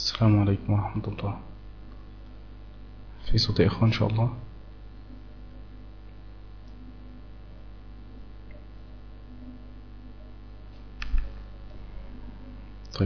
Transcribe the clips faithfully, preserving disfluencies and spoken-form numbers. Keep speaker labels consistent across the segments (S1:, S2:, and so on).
S1: السلام عليكم ورحمة الله. في صوت يا إخوان إن شاء الله. طيب،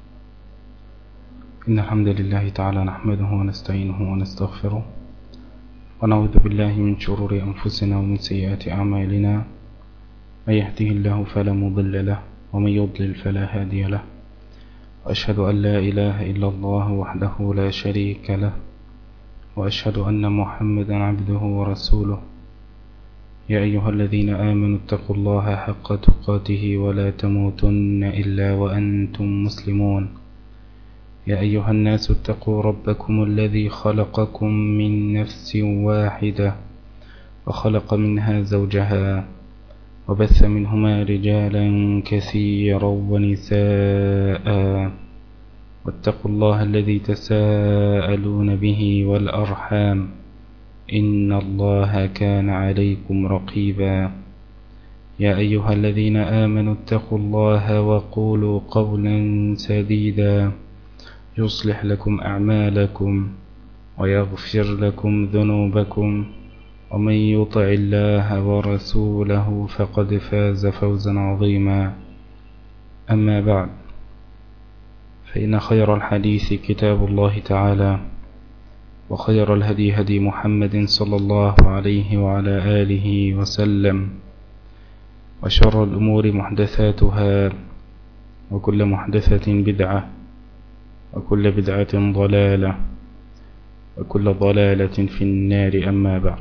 S1: إن الحمد لله تعالى نحمده ونستعينه ونستغفره ونعوذ بالله من شرور أنفسنا ومن سيئات أعمالنا. من يهده الله فلا مضل له ومن يضلل فلا هادي له، وأشهد أن لا إله إلا الله وحده لا شريك له، وأشهد أن محمدا عبده ورسوله. يا أيها الذين آمنوا اتقوا الله حق تقاته ولا تموتن إلا وأنتم مسلمون. يا أيها الناس اتقوا ربكم الذي خلقكم من نفس واحدة وخلق منها زوجها وبث منهما رجالا كثيرا ونساء، واتقوا الله الذي تساءلون به والأرحام إن الله كان عليكم رقيبا. يا أيها الذين آمنوا اتقوا الله وقولوا قولا سديدا يصلح لكم أعمالكم ويغفر لكم ذنوبكم، ومن يطع الله ورسوله فقد فاز فوزا عظيما. أما بعد، فإن خير الحديث كتاب الله تعالى، وخير الهدي هدي محمد صلى الله عليه وعلى آله وسلم، وشر الأمور محدثاتها، وكل محدثة بدعة، وكل بدعة ضلالة، وكل ضلالة في النار. أما بعد،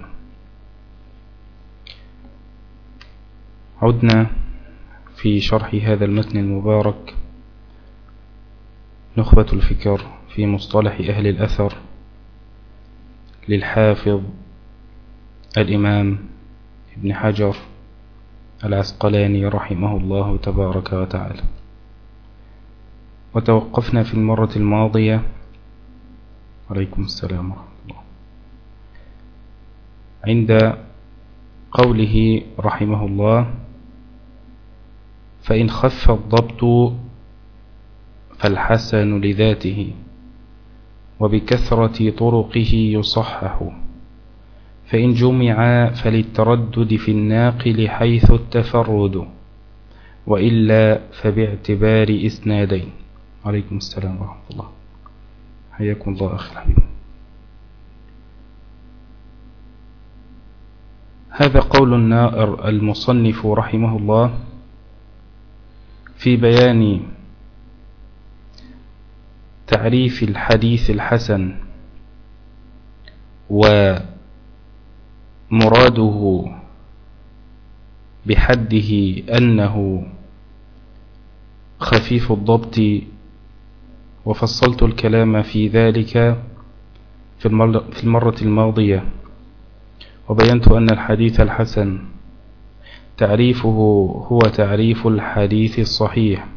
S1: عدنا في شرح هذا المتن المبارك، نخبة الفكر في مصطلح أهل الأثر للحافظ الإمام ابن حجر العسقلاني رحمه الله تبارك وتعالى. وتوقفنا في المرة الماضية عليكم السلام ورحمة الله عند قوله رحمه الله: فإن خف الضبط فالحسن لذاته، وبكثرة طرقه يصحح، فإن جمع فللتردد في الناقل حيث التفرد، وإلا فباعتبار إسنادين. عليكم السلام ورحمة الله، حياكم الله أخي الحبيب. هذا قول النائر المصنف رحمه الله في بيان تعريف الحديث الحسن ومراده بحده أنه خفيف الضبط، وفصلت الكلام في ذلك في المرة الماضية، وبينت أن الحديث الحسن تعريفه هو تعريف الحديث الصحيح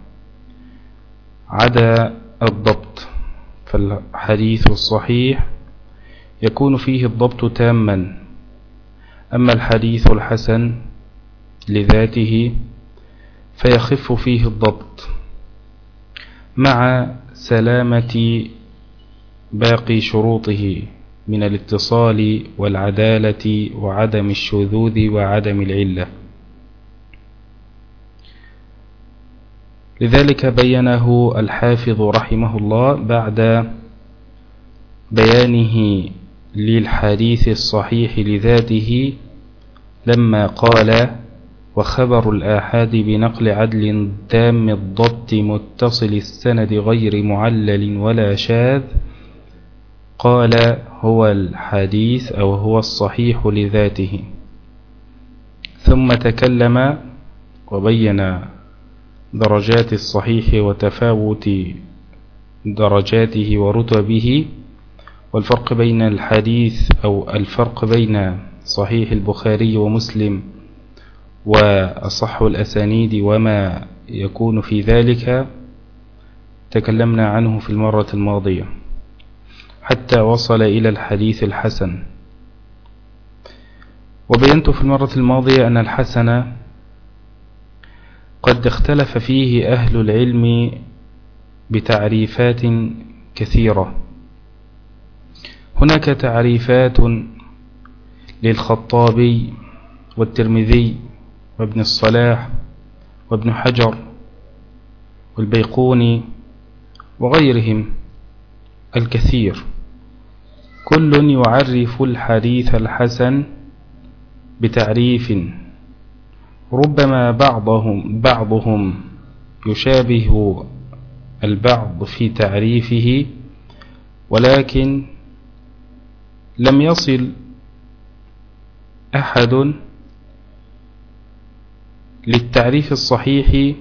S1: عدا الضبط. فالحديث الصحيح يكون فيه الضبط تاما، أما الحديث الحسن لذاته فيخف فيه الضبط مع سلامة باقي شروطه من الاتصال والعدالة وعدم الشذوذ وعدم العلة. لذلك بينه الحافظ رحمه الله بعد بيانه للحديث الصحيح لذاته لما قال: وخبر الآحاد بنقل عدل تام الضبط متصل السند غير معلل ولا شاذ، قال: هو الحديث أو هو الصحيح لذاته. ثم تكلم وبين درجات الصحيح وتفاوت درجاته ورتبه، والفرق بين الحديث أو الفرق بين صحيح البخاري ومسلم وأصح الأسانيد وما يكون في ذلك، تكلمنا عنه في المرة الماضية حتى وصل إلى الحديث الحسن. وبينت في المرة الماضية أن الحسن قد اختلف فيه أهل العلم بتعريفات كثيرة. هناك تعريفات للخطابي والترمذي وابن الصلاح وابن حجر والبيقوني وغيرهم الكثير، كل يعرف الحديث الحسن بتعريف ربما بعضهم بعضهم يشابه البعض في تعريفه، ولكن لم يصل أحد للتعريف الصحيح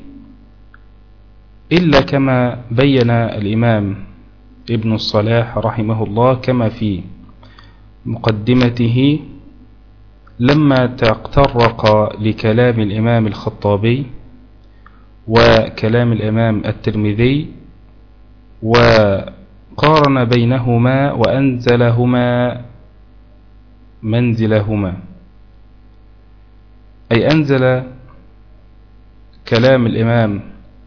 S1: إلا كما بين الإمام ابن الصلاح رحمه الله، كما في مقدمته لما تطرق لكلام الإمام الخطابي وكلام الإمام الترمذي وقارن بينهما وأنزلهما منزلهما، أي أنزل كلام الإمام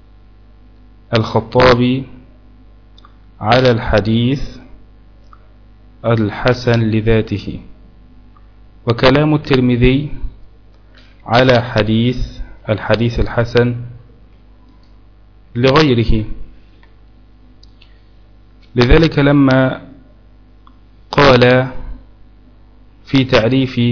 S1: الخطابي على الحديث الحسن لذاته، وكلام الترمذي على حديث الحديث الحسن لغيره. لذلك لما قال في تعريف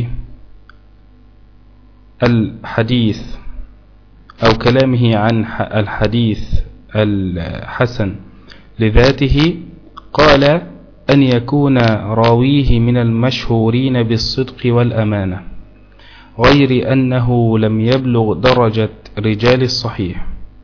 S1: الحديث أو كلامه عن الحديث الحسن لذاته، قال أن يكون راويه من المشهورين بالصدق والأمانة، غير أنه لم يبلغ درجة رجال الصحيح،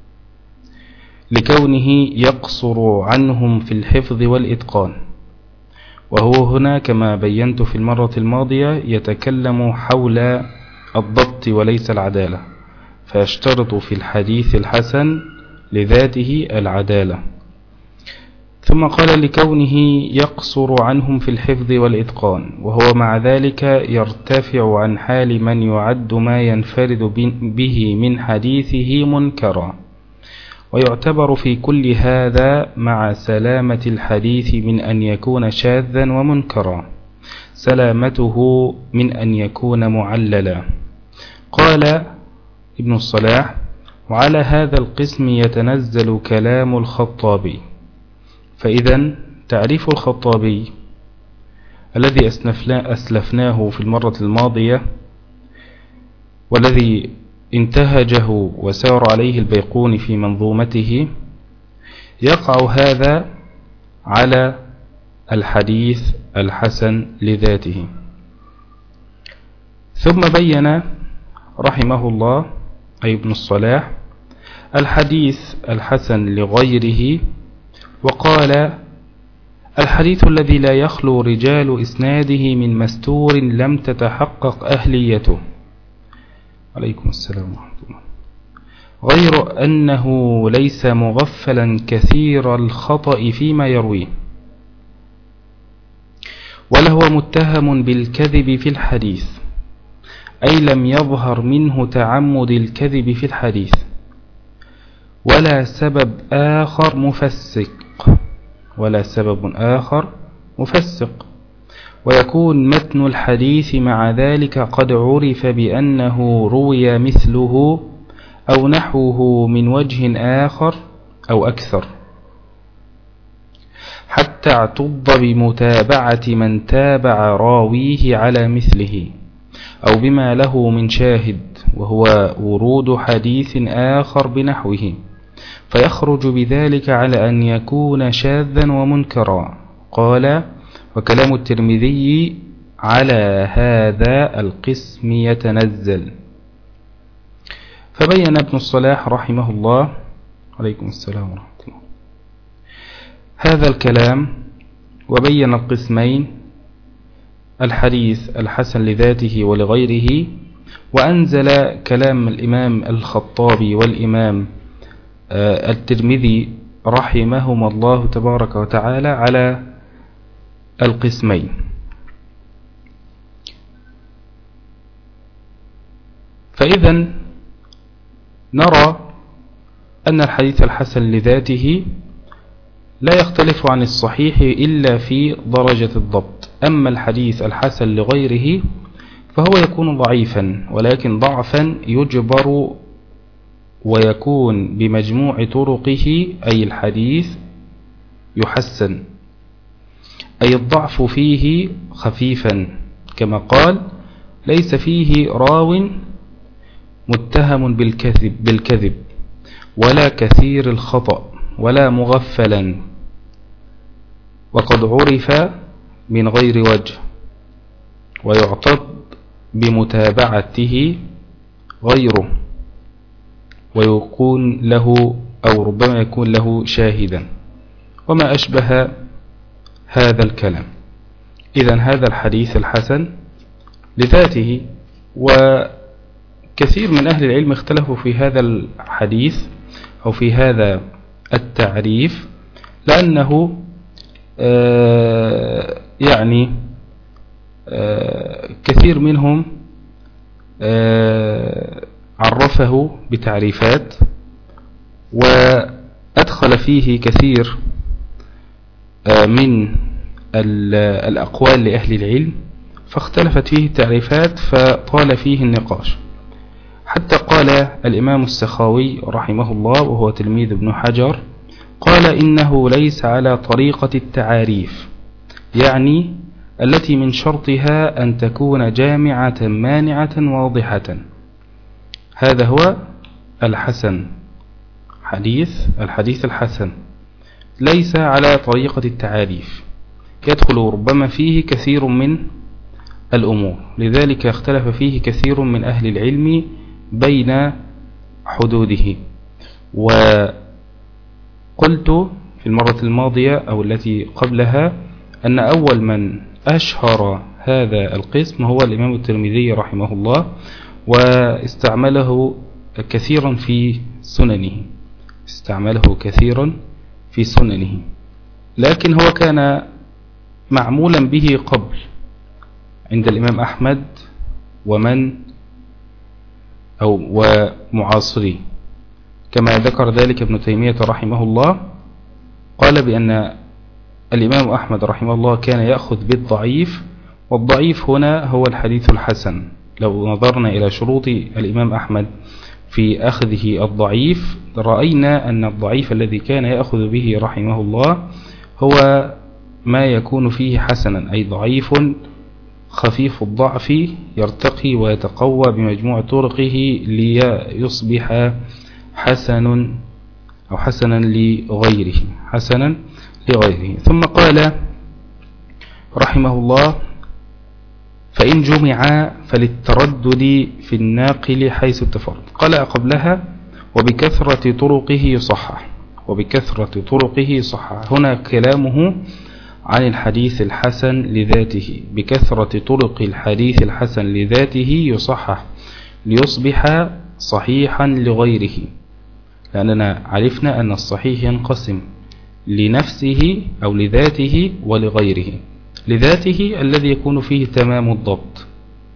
S1: لكونه يقصر عنهم في الحفظ والإتقان. وهو هنا كما بينت في المرة الماضية يتكلم حول الضبط وليس العدالة، فيشترط في الحديث الحسن لذاته العدالة. ثم قال لكونه يقصر عنهم في الحفظ والإتقان، وهو مع ذلك يرتفع عن حال من يعد ما ينفرد به من حديثه منكرا، ويعتبر في كل هذا مع سلامة الحديث من أن يكون شاذا ومنكرا سلامته من أن يكون معللا. قال ابن الصلاح: وعلى هذا القسم يتنزل كلام الخطابي. فإذا تعريف الخطابي الذي أسلفناه في المرة الماضية والذي انتهجه وسار عليه البيقوني في منظومته، يقع هذا على الحديث الحسن لذاته. ثم بين رحمه الله أي ابن الصلاح الحديث الحسن لغيره، وقال: الحديث الذي لا يخلو رجال إسناده من مستور لم تتحقق أهليته. عليكم السلام ورحمة الله. غير أنه ليس مغفلا كثير الخطأ فيما يرويه، ولهو متهم بالكذب في الحديث، أي لم يظهر منه تعمد الكذب في الحديث، ولا سبب آخر مفسق ولا سبب آخر مفسق ويكون متن الحديث مع ذلك قد عرف بأنه روي مثله أو نحوه من وجه آخر أو أكثر، حتى اعتض بمتابعة من تابع راويه على مثله أو بما له من شاهد، وهو ورود حديث آخر بنحوه، فيخرج بذلك على أن يكون شاذا ومنكرا. قال: وكلام الترمذي على هذا القسم يتنزل. فبين ابن الصلاح رحمه الله عليكم السلام ورحمة الله هذا الكلام، وبين القسمين: الحديث الحسن لذاته ولغيره، وأنزل كلام الإمام الخطابي والإمام الترمذي رحمهما الله تبارك وتعالى على القسمين. فإذا نرى أن الحديث الحسن لذاته لا يختلف عن الصحيح إلا في درجة الضبط. أما الحديث الحسن لغيره فهو يكون ضعيفا، ولكن ضعفا يجبر ويكون بمجموع طرقه، أي الحديث يحسن، أي الضعف فيه خفيفا، كما قال: ليس فيه راو متهم بالكذب, بالكذب ولا كثير الخطأ ولا مغفلا، وقد عرف من غير وجه، ويعتض بمتابعته غيره، ويكون له أو ربما يكون له شاهدا، وما أشبه هذا الكلام. إذن هذا الحديث الحسن لذاته، وكثير من أهل العلم اختلفوا في هذا الحديث أو في هذا التعريف، لأنه آه يعني آه كثير منهم آه عرفه بتعريفات، وأدخل فيه كثير آه من الأقوال لأهل العلم، فاختلفت فيه التعريفات فطال فيه النقاش، حتى قال الإمام السخاوي رحمه الله وهو تلميذ ابن حجر، قال: إنه ليس على طريقة التعاريف، يعني التي من شرطها أن تكون جامعة مانعة واضحة. هذا هو الحسن، حديث الحديث الحسن ليس على طريقة التعاريف، يدخل ربما فيه كثير من الأمور، لذلك اختلف فيه كثير من أهل العلم بين حدوده. وقلت في المرة الماضية أو التي قبلها أن أول من أشهر هذا القسم هو الإمام الترمذي رحمه الله، واستعمله كثيرا في سننه استعمله كثيرا في سننه لكن هو كان معمولا به قبل عند الإمام أحمد ومن أو ومعاصري، كما ذكر ذلك ابن تيمية رحمه الله، قال بأن الإمام أحمد رحمه الله كان يأخذ بالضعيف، والضعيف هنا هو الحديث الحسن. لو نظرنا إلى شروط الإمام أحمد في أخذه الضعيف رأينا أن الضعيف الذي كان يأخذ به رحمه الله هو ما يكون فيه حسنا، أي ضعيف خفيف الضعف يرتقي ويتقوى بمجموع طرقه ليصبح حسن أو حسنا لغيره حسنا لغيره. ثم قال رحمه الله: فإن جمع فللتردد في الناقل حيث التفرد. قال قبلها: وبكثرة طرقه يصحح، وبكثرة طرقه يصحح. هنا كلامه عن الحديث الحسن لذاته، بكثرة طرق الحديث الحسن لذاته يصحح ليصبح صحيحا لغيره، لأننا عرفنا أن الصحيح ينقسم لنفسه أو لذاته ولغيره. لذاته الذي يكون فيه تمام الضبط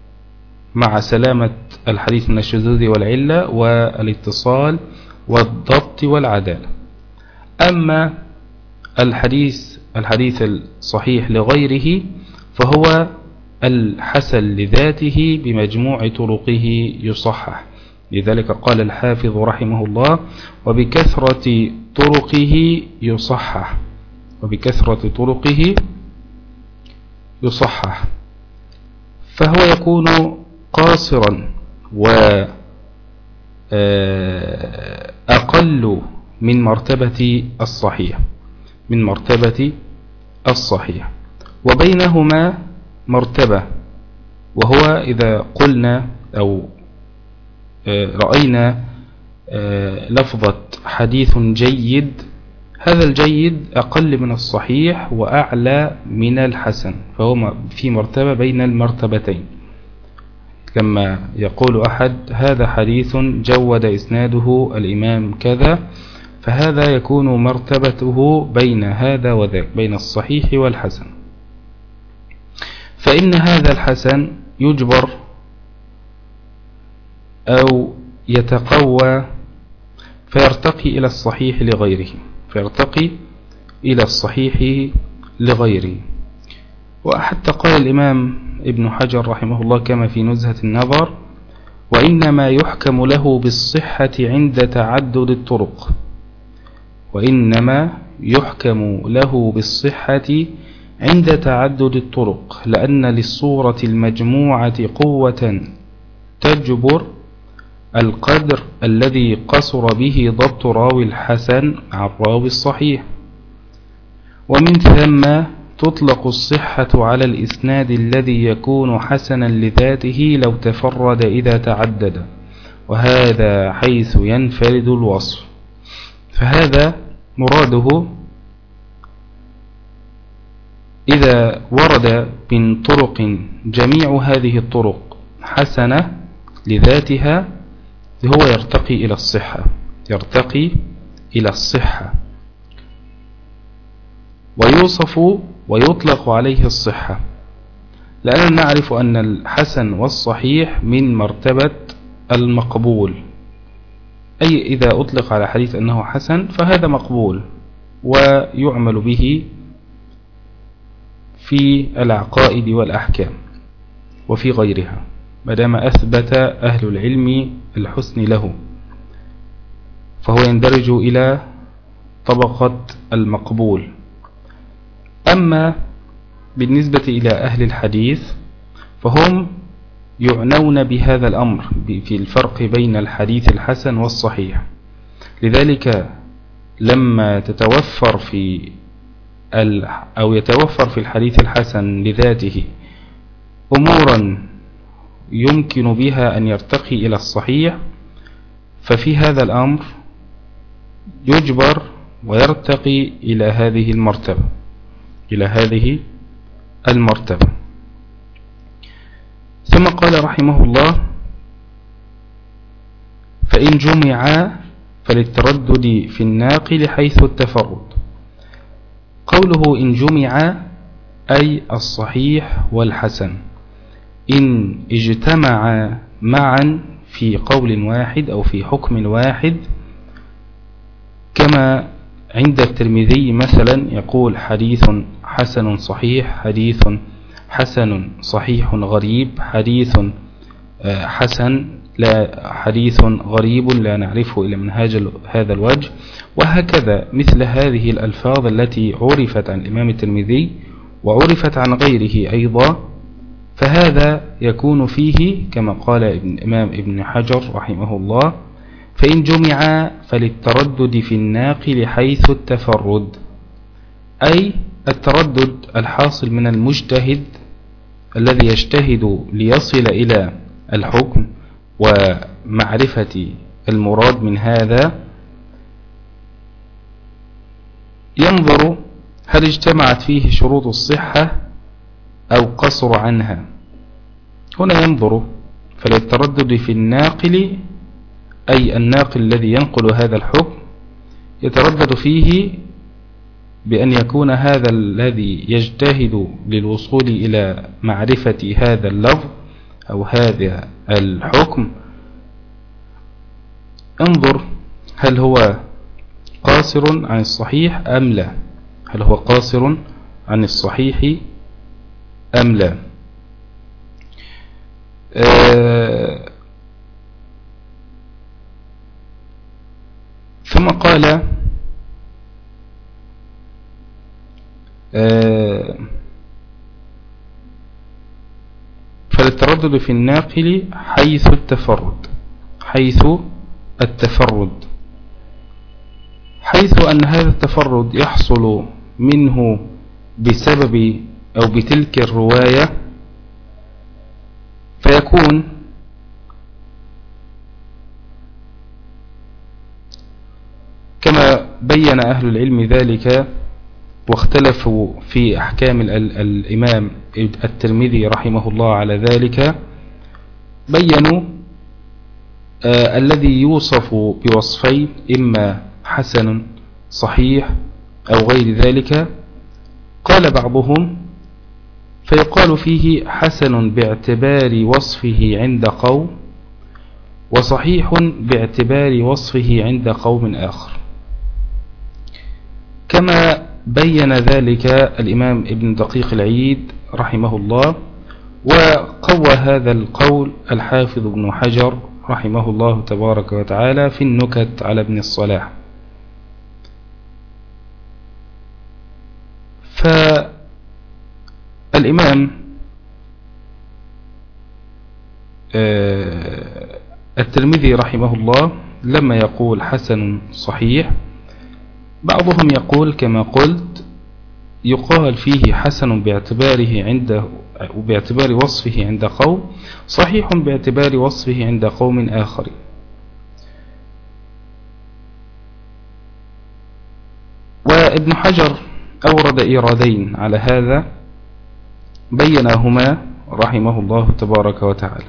S1: مع سلامة الحديث من الشذوذ والعلة والاتصال والضبط والعدالة. أما الحديث الحديث الصحيح لغيره فهو الحسن لذاته بمجموع طرقه يصحح. لذلك قال الحافظ رحمه الله: وبكثرة طرقه يصحح، وبكثرة طرقه يصحح، فهو يكون قاصرا وأقل من مرتبة الصحيح من مرتبة الصحيح وبينهما مرتبة، وهو إذا قلنا أو رأينا لفظة حديث جيد، هذا الجيد أقل من الصحيح وأعلى من الحسن، فهو في مرتبة بين المرتبتين، كما يقول أحد: هذا حديث جود إسناده الإمام كذا، فهذا يكون مرتبته بين هذا وذاك، بين الصحيح والحسن. فإن هذا الحسن يجبر أو يتقوى فيرتقي إلى الصحيح لغيره، فيرتقي إلى الصحيح لغيره. وحتى قال الإمام ابن حجر رحمه الله كما في نزهة النظر: وإنما يحكم له بالصحة عند تعدد الطرق وإنما يحكم له بالصحة عند تعدد الطرق لأن للصورة المجموعة قوة تجبر القدر الذي قصر به ضبط راوي الحسن عن راوي الصحيح. ومن ثم تطلق الصحة على الإسناد الذي يكون حسنا لذاته لو تفرد إذا تعدد، وهذا حيث ينفرد الوصف. فهذا مراده إذا ورد من طرق جميع هذه الطرق حسنة لذاتها هو يرتقي إلى الصحة يرتقي إلى الصحة ويوصف ويطلق عليه الصحة، لأننا نعرف أن الحسن والصحيح من مرتبة المقبول، أي إذا أطلق على حديث أنه حسن فهذا مقبول ويعمل به في العقائد والأحكام وفي غيرها مادام أثبت أهل العلم الحسن له، فهو يندرج إلى طبقة المقبول. أما بالنسبة إلى أهل الحديث فهم يعنون بهذا الأمر في الفرق بين الحديث الحسن والصحيح. لذلك لما تتوفر في أو يتوفر في الحديث الحسن لذاته أمورا يمكن بها أن يرتقي إلى الصحيح، ففي هذا الأمر يجبر ويرتقي إلى هذه المرتبة إلى هذه المرتبة. ثم قال رحمه الله: فإن جمع فللتردد في الناقل حيث التفرد. قوله إن جمع أي الصحيح والحسن إن اجتمع معا في قول واحد أو في حكم واحد، كما عند الترمذي مثلا يقول حديث حسن صحيح، حديث حسن صحيح غريب، حديث حسن لا حديث غريب لا نعرفه إلا من هذا الوجه، وهكذا مثل هذه الألفاظ التي عرفت عن الإمام الترمذي وعرفت عن غيره أيضا، فهذا يكون فيه كما قال الإمام ابن حجر رحمه الله: فإن جمع فللتردد في الناقل حيث التفرد، أي التردد الحاصل من المجتهد الذي يجتهد ليصل إلى الحكم ومعرفة المراد من هذا، ينظر هل اجتمعت فيه شروط الصحة أو قصر عنها. هنا ينظر فللتردد في الناقل أي الناقل الذي ينقل هذا الحكم يتردد فيه بأن يكون هذا الذي يجتهد للوصول إلى معرفة هذا اللفظ أو هذا الحكم، انظر هل هو قاصر عن الصحيح أم لا، هل هو قاصر عن الصحيح أم لا. آه ثم قال آه فالتردد في الناقل حيث التفرد حيث التفرد حيث أن هذا التفرد يحصل منه بسبب أو بتلك الرواية، فيكون كما بين أهل العلم ذلك واختلفوا في أحكام الإمام الترمذي رحمه الله على ذلك، بينوا آه الذي يوصف بوصفين إما حسن صحيح أو غير ذلك. قال بعضهم فيقال فيه حسن باعتبار وصفه عند قوم وصحيح باعتبار وصفه عند قوم آخر، كما فبين ذلك الإمام ابن دقيق العيد رحمه الله، وقوى هذا القول الحافظ ابن حجر رحمه الله تبارك وتعالى في النكت على ابن الصلاح. فالإمام الترمذي رحمه الله لما يقول حسن صحيح، بعضهم يقول كما قلت يقال فيه حسن باعتباره عنده وباعتبار وصفه عند قوم، صحيح باعتبار وصفه عند قوم آخرين. وابن حجر أورد إيرادين على هذا بيناهما رحمه الله تبارك وتعالى.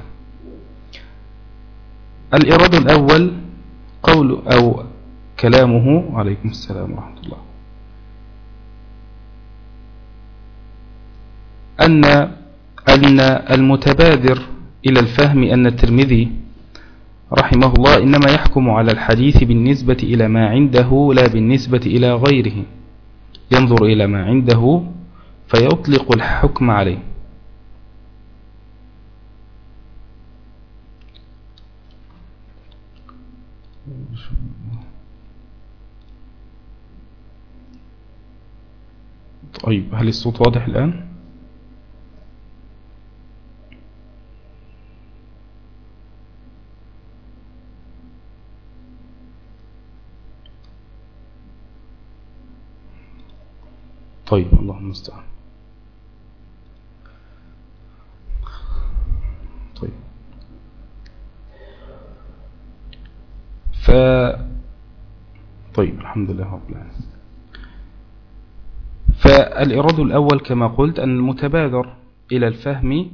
S1: الإيراد الأول قول أو كلامه عليكم السلام ورحمة الله أن أن المتبادر إلى الفهم أن الترمذي رحمه الله إنما يحكم على الحديث بالنسبة إلى ما عنده لا بالنسبة إلى غيره، ينظر إلى ما عنده فيطلق الحكم عليه. طيب هل الصوت واضح الآن؟ طيب اللهم المستعان. طيب ف طيب الحمد لله رب العالمين. فالإراد الأول كما قلت أن المتبادر إلى الفهم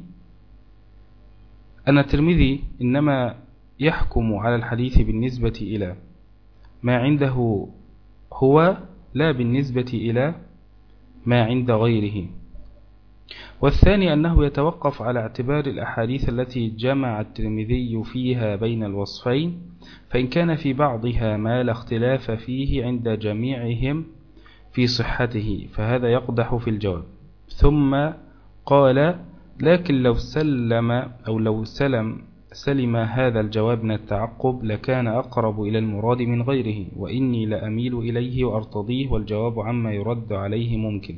S1: أن الترمذي إنما يحكم على الحديث بالنسبة إلى ما عنده هو لا بالنسبة إلى ما عند غيره. والثاني أنه يتوقف على اعتبار الأحاديث التي جمع الترمذي فيها بين الوصفين، فإن كان في بعضها ما لا اختلاف فيه عند جميعهم في صحته فهذا يقدح في الجواب. ثم قال لكن لو سلم أو لو سلم سلم هذا الجواب من التعقب لكان أقرب إلى المراد من غيره، وإني لأميل إليه وأرتضيه والجواب عما يرد عليه ممكن.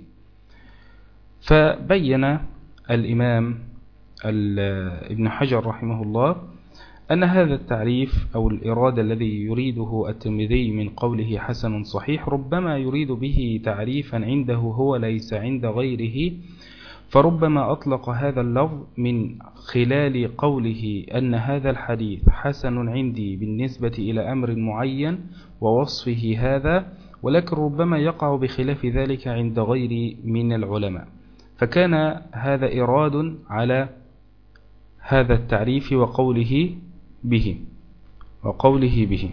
S1: فبين الإمام ابن حجر رحمه الله أن هذا التعريف أو الإرادة الذي يريده الترمذي من قوله حسن صحيح ربما يريد به تعريفا عنده هو ليس عند غيره، فربما أطلق هذا اللفظ من خلال قوله أن هذا الحديث حسن عندي بالنسبة إلى أمر معين ووصفه هذا، ولكن ربما يقع بخلاف ذلك عند غير من العلماء. فكان هذا إراد على هذا التعريف وقوله به وقوله به.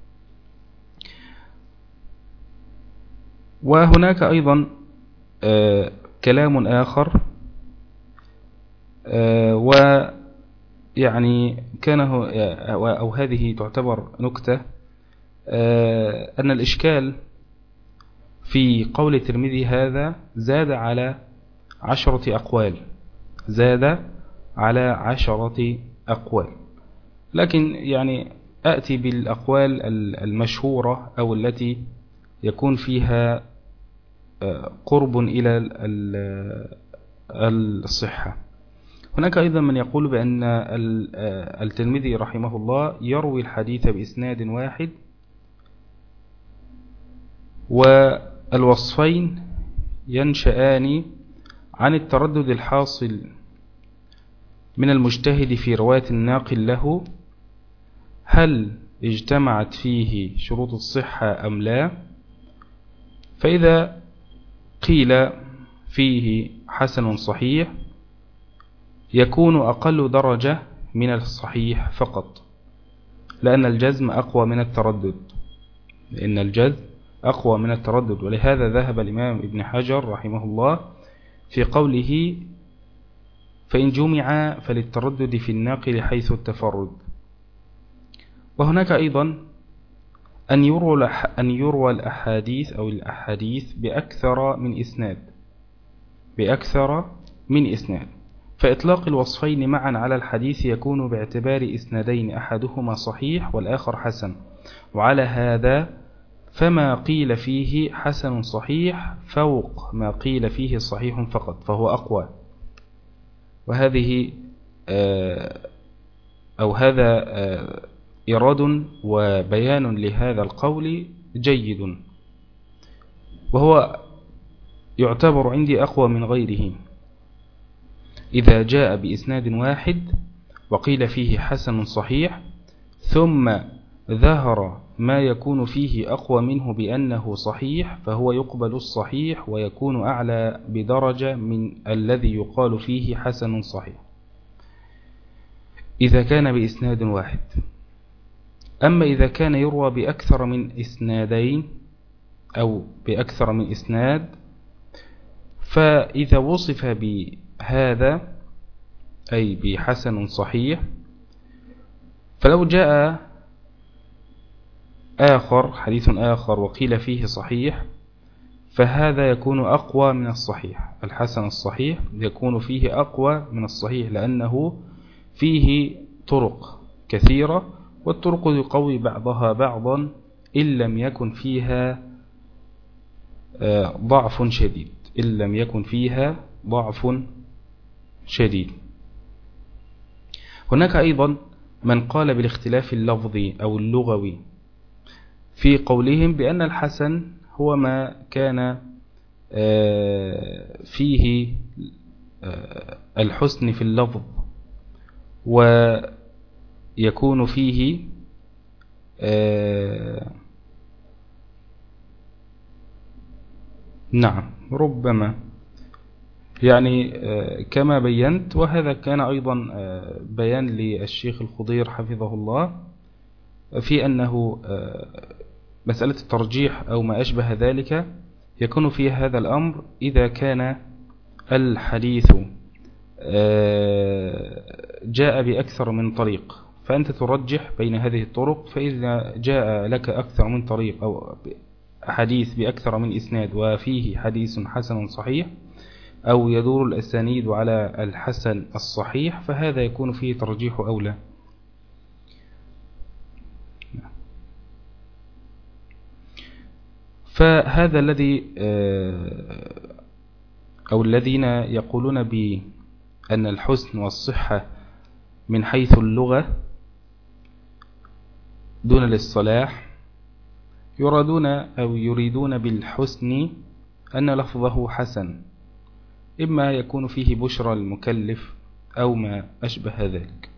S1: وهناك أيضا آه كلام آخر آه ويعني كان أو هذه تعتبر نكتة آه أن الإشكال في قول الترمذي هذا زاد على عشرة أقوال زاد على عشرة أقوال، لكن يعني أأتي بالأقوال المشهورة أو التي يكون فيها قرب إلى الصحة. هناك أيضا من يقول بأن الترمذي رحمه الله يروي الحديث بإسناد واحد والوصفين ينشآن عن التردد الحاصل من المجتهد في رواية الناقل له، هل اجتمعت فيه شروط الصحة أم لا؟ فإذا قيل فيه حسن صحيح يكون أقل درجة من الصحيح فقط، لأن الجزم أقوى من التردد لأن الجزم أقوى من التردد ولهذا ذهب الإمام ابن حجر رحمه الله في قوله فإن جمع فللتردد في الناقل حيث التفرد. وهناك أيضا أن يروى أن يروى الأحاديث أو الأحاديث بأكثر من إسناد بأكثر من إسناد، فإطلاق الوصفين معا على الحديث يكون باعتبار إسنادين أحدهما صحيح والآخر حسن، وعلى هذا فما قيل فيه حسن صحيح فوق ما قيل فيه صحيح فقط، فهو أقوى. وهذه أو هذا إراد وبيان لهذا القول جيد، وهو يعتبر عندي أقوى من غيره إذا جاء بإسناد واحد وقيل فيه حسن صحيح ثم ظهر ما يكون فيه أقوى منه بأنه صحيح، فهو يقبل الصحيح ويكون أعلى بدرجة من الذي يقال فيه حسن صحيح إذا كان بإسناد واحد. أما إذا كان يروى بأكثر من إسنادين أو بأكثر من إسناد، فإذا وصف بهذا أي بحسن صحيح، فلو جاء آخر حديث آخر وقيل فيه صحيح، فهذا يكون أقوى من الصحيح. الحسن الصحيح يكون فيه أقوى من الصحيح لأنه فيه طرق كثيرة، والطرق يقوي بعضها بعضا إن لم يكن فيها ضعف شديد إن لم يكن فيها ضعف شديد. هناك أيضا من قال بالاختلاف اللفظي أو اللغوي في قولهم بأن الحسن هو ما كان فيه الحسن في اللفظ ويكون فيه نعم ربما يعني كما بينت، وهذا كان أيضا بيان للشيخ الخضير حفظه الله في أنه مسألة الترجيح أو ما أشبه ذلك يكون في هذا الأمر إذا كان الحديث جاء بأكثر من طريق، فأنت ترجح بين هذه الطرق، فإذا جاء لك أكثر من طريق أو حديث بأكثر من إسناد وفيه حديث حسن صحيح أو يدور الأسانيد على الحسن الصحيح، فهذا يكون فيه ترجيح أولى. فهذا الذي أو الذين يقولون بأن الحسن والصحة من حيث اللغة دون الاصطلاح يرادون أو يريدون بالحسن أن لفظه حسن، إما يكون فيه بشرى المكلف أو ما أشبه ذلك.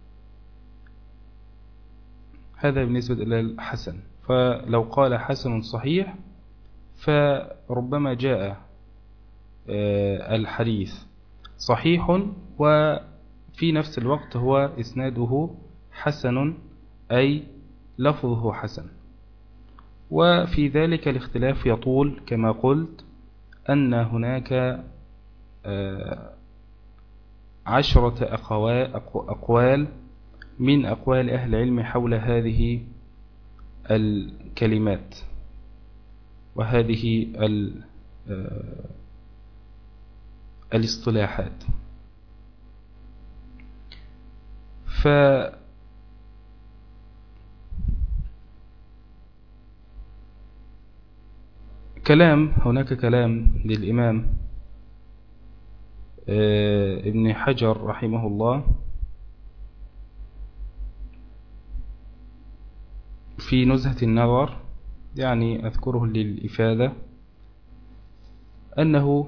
S1: هذا بالنسبة إلى الحسن. فلو قال حسن صحيح فربما جاء الحديث صحيح وفي نفس الوقت هو إسناده حسن أي لفظه حسن، وفي ذلك الاختلاف يطول كما قلت أن هناك عشرة أقوال من أقوال أهل العلم حول هذه الكلمات وهذه الاصطلاحات. ف كلام هناك كلام للإمام ابن حجر رحمه الله في نزهة النظر، يعني أذكره للإفادة، أنه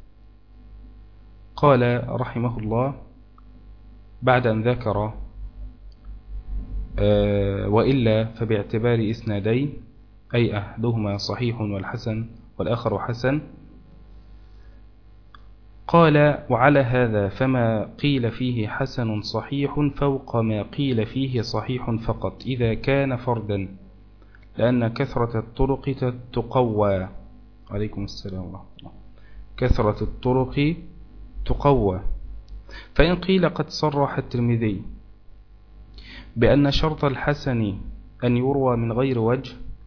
S1: قال رحمه الله بعد أن ذكر وإلا فباعتبار إسنادين أي أحدهما صحيح والحسن والآخر حسن، قال وعلى هذا فما قيل فيه حسن صحيح فوق ما قيل فيه صحيح فقط إذا كان فردا، لأن كثرة الطرق تقوى. عليكم السلام ورحمة الله. كثرة الطرق تقوى. فإن قيل قد صرح الترمذي بأن شرط الحسن أن يروى من غير وجه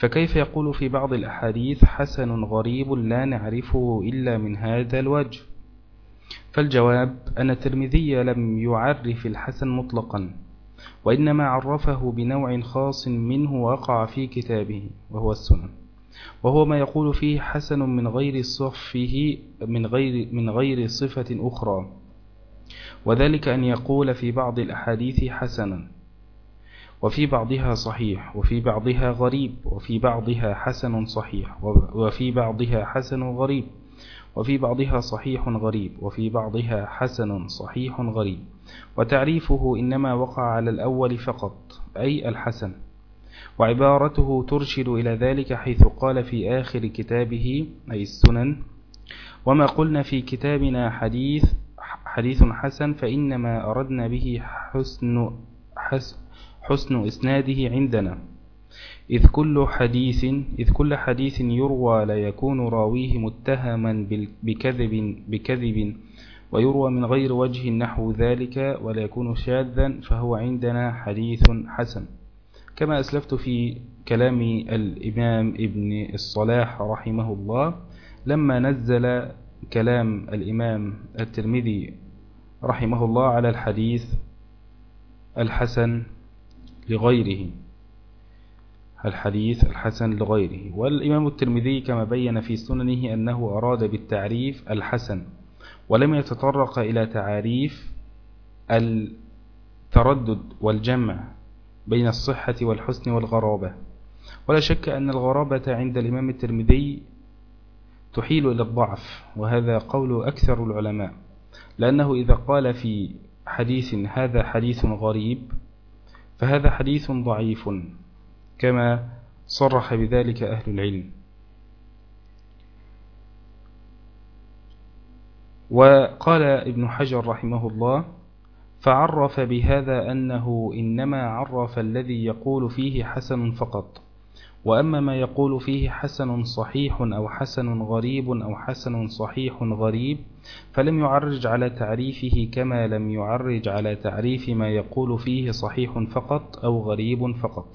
S1: فكيف يقول في بعض الأحاديث حسن غريب لا نعرفه إلا من هذا الوجه؟ فالجواب أن الترمذي لم يعرف الحسن مطلقا، وإنما عرفه بنوع خاص منه وقع في كتابه وهو السنن، وهو ما يقول فيه حسن من غير صفه من غير من غير صفة أخرى، وذلك أن يقول في بعض الأحاديث حسنا، وفي بعضها صحيح، وفي بعضها غريب، وفي بعضها حسن صحيح، وفي بعضها حسن غريب، وفي بعضها صحيح غريب، وفي بعضها حسن صحيح غريب. وتعريفه إنما وقع على الأول فقط، أي الحسن، وعبارته ترشد إلى ذلك حيث قال في آخر كتابه أي السنن: وما قلنا في كتابنا حديث حديث حسن فإنما أردنا به حسن, حسن, حسن إسناده عندنا، إذ كل حديث إذ كل حديث يروى لا يكون راويه متهما بكذب بكذب ويروى من غير وجه نحو ذلك ولا يكون شاذا فهو عندنا حديث حسن. كما أسلفت في كلام الإمام ابن الصلاح رحمه الله لما نزل كلام الإمام الترمذي رحمه الله على الحديث الحسن لغيره الحديث الحسن لغيره. والإمام الترمذي كما بين في سننه أنه أراد بالتعريف الحسن، ولم يتطرق إلى تعريف التردد والجمع بين الصحة والحسن والغرابة. ولا شك أن الغرابة عند الإمام الترمذي تحيل إلى الضعف، وهذا قول أكثر العلماء، لأنه إذا قال في حديث هذا حديث غريب فهذا حديث ضعيف، كما صرح بذلك أهل العلم. وقال ابن حجر رحمه الله: فعرف بهذا أنه إنما عرف الذي يقول فيه حسن فقط، وأما ما يقول فيه حسن صحيح أو حسن غريب أو حسن صحيح غريب فلم يعرج على تعريفه كما لم يعرج على تعريف ما يقول فيه صحيح فقط أو غريب فقط.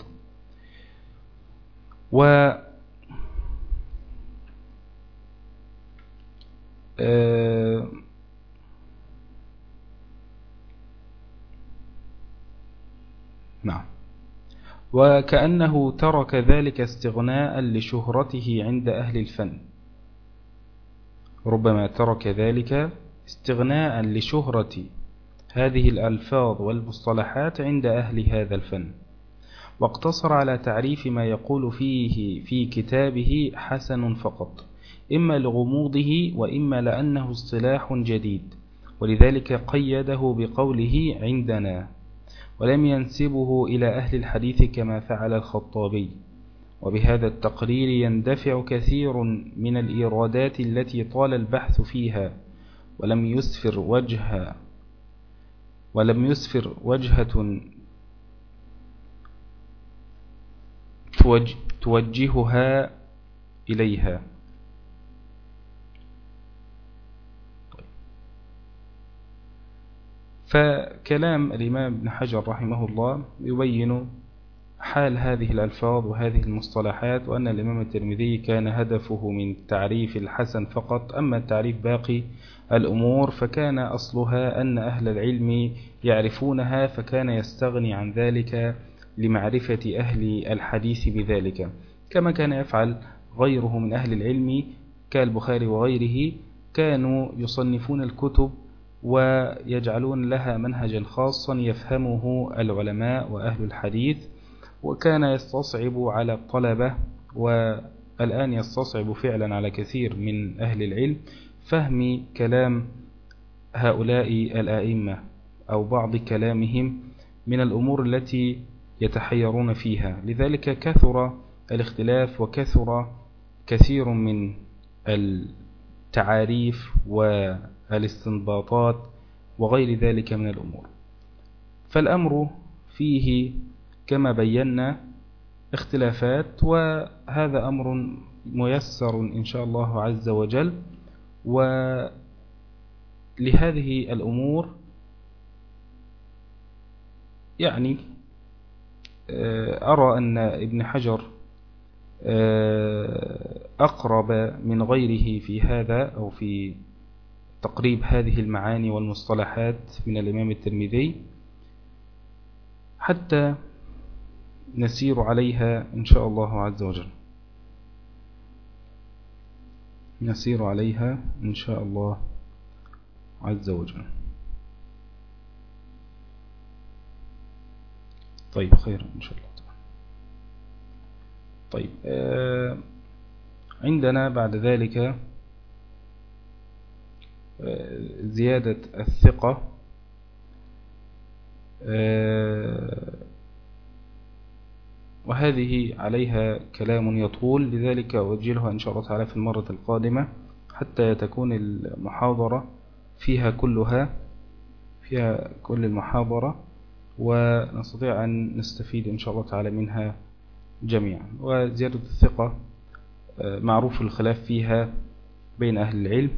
S1: و آه نعم وكأنه ترك ذلك استغناء لشهرته عند أهل الفن، ربما ترك ذلك استغناء لشهرة هذه الألفاظ والمصطلحات عند أهل هذا الفن، واقتصر على تعريف ما يقول فيه في كتابه حسن فقط، إما لغموضه وإما لأنه اصطلاح جديد، ولذلك قيده بقوله عندنا، ولم ينسبه إلى أهل الحديث كما فعل الخطابي. وبهذا التقرير يندفع كثير من الإيرادات التي طال البحث فيها، ولم يسفر وجه ولم يسفر وجهة توجهها إليها. فكلام الإمام ابن حجر رحمه الله يبين حال هذه الألفاظ وهذه المصطلحات، وأن الإمام الترمذي كان هدفه من تعريف الحسن فقط، أما التعريف باقي الأمور فكان أصلها أن أهل العلم يعرفونها، فكان يستغني عن ذلك لمعرفة أهل الحديث بذلك، كما كان يفعل غيره من أهل العلم كالبخاري وغيره، كانوا يصنفون الكتب ويجعلون لها منهجا خاصا يفهمه العلماء وأهل الحديث، وكان يستصعب على الطلبة، والآن يستصعب فعلا على كثير من أهل العلم فهم كلام هؤلاء الآئمة أو بعض كلامهم من الأمور التي يتحيرون فيها. لذلك كثر الاختلاف وكثر كثير من التعاريف والاستنباطات وغير ذلك من الأمور. فالأمر فيه كما بينا اختلافات، وهذا أمر ميسر إن شاء الله عز وجل. ولهذه الأمور يعني أرى أن ابن حجر أقرب من غيره في هذا أو في تقريب هذه المعاني والمصطلحات من الإمام الترمذي، حتى نسير عليها إن شاء الله عز وجل، نسير عليها إن شاء الله عز وجل. طيب خير إن شاء الله. طيب آه عندنا بعد ذلك آه زيادة الثقة، آه وهذه عليها كلام يطول، لذلك أؤجلها إن شاء الله تعالى في المرة القادمة حتى تكون المحاضرة فيها كلها فيها كل المحاضرة، ونستطيع أن نستفيد إن شاء الله تعالى منها جميعا. وزيادة الثقة معروف الخلاف فيها بين أهل العلم،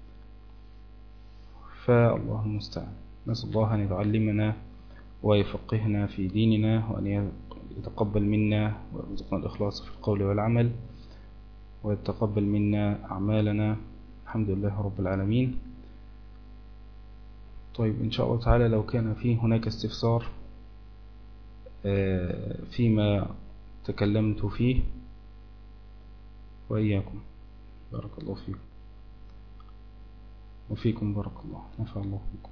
S1: فالله المستعان. نسأل الله أن يعلمنا ويفقهنا في ديننا، وأن يتقبل منا ويرزقنا الإخلاص في القول والعمل، ويتقبل منا أعمالنا. الحمد لله رب العالمين. طيب إن شاء الله تعالى لو كان فيه هناك استفسار فيما تكلمت فيه، وإياكم بارك الله فيكم وفيكم بارك الله، نفع الله فيكم.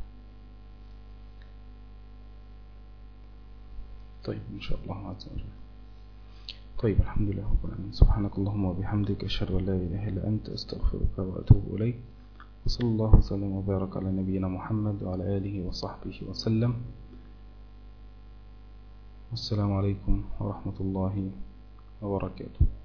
S1: طيب إن شاء الله عز وجل. طيب الحمد لله رب العالمين. سبحانك اللهم وبحمدك، أشهد أن لا إله إلا أنت، أستغفرك وأتوب إليك. وصلى الله وسلم وبارك على نبينا محمد وعلى آله وصحبه وسلم. والسلام عليكم ورحمة الله وبركاته.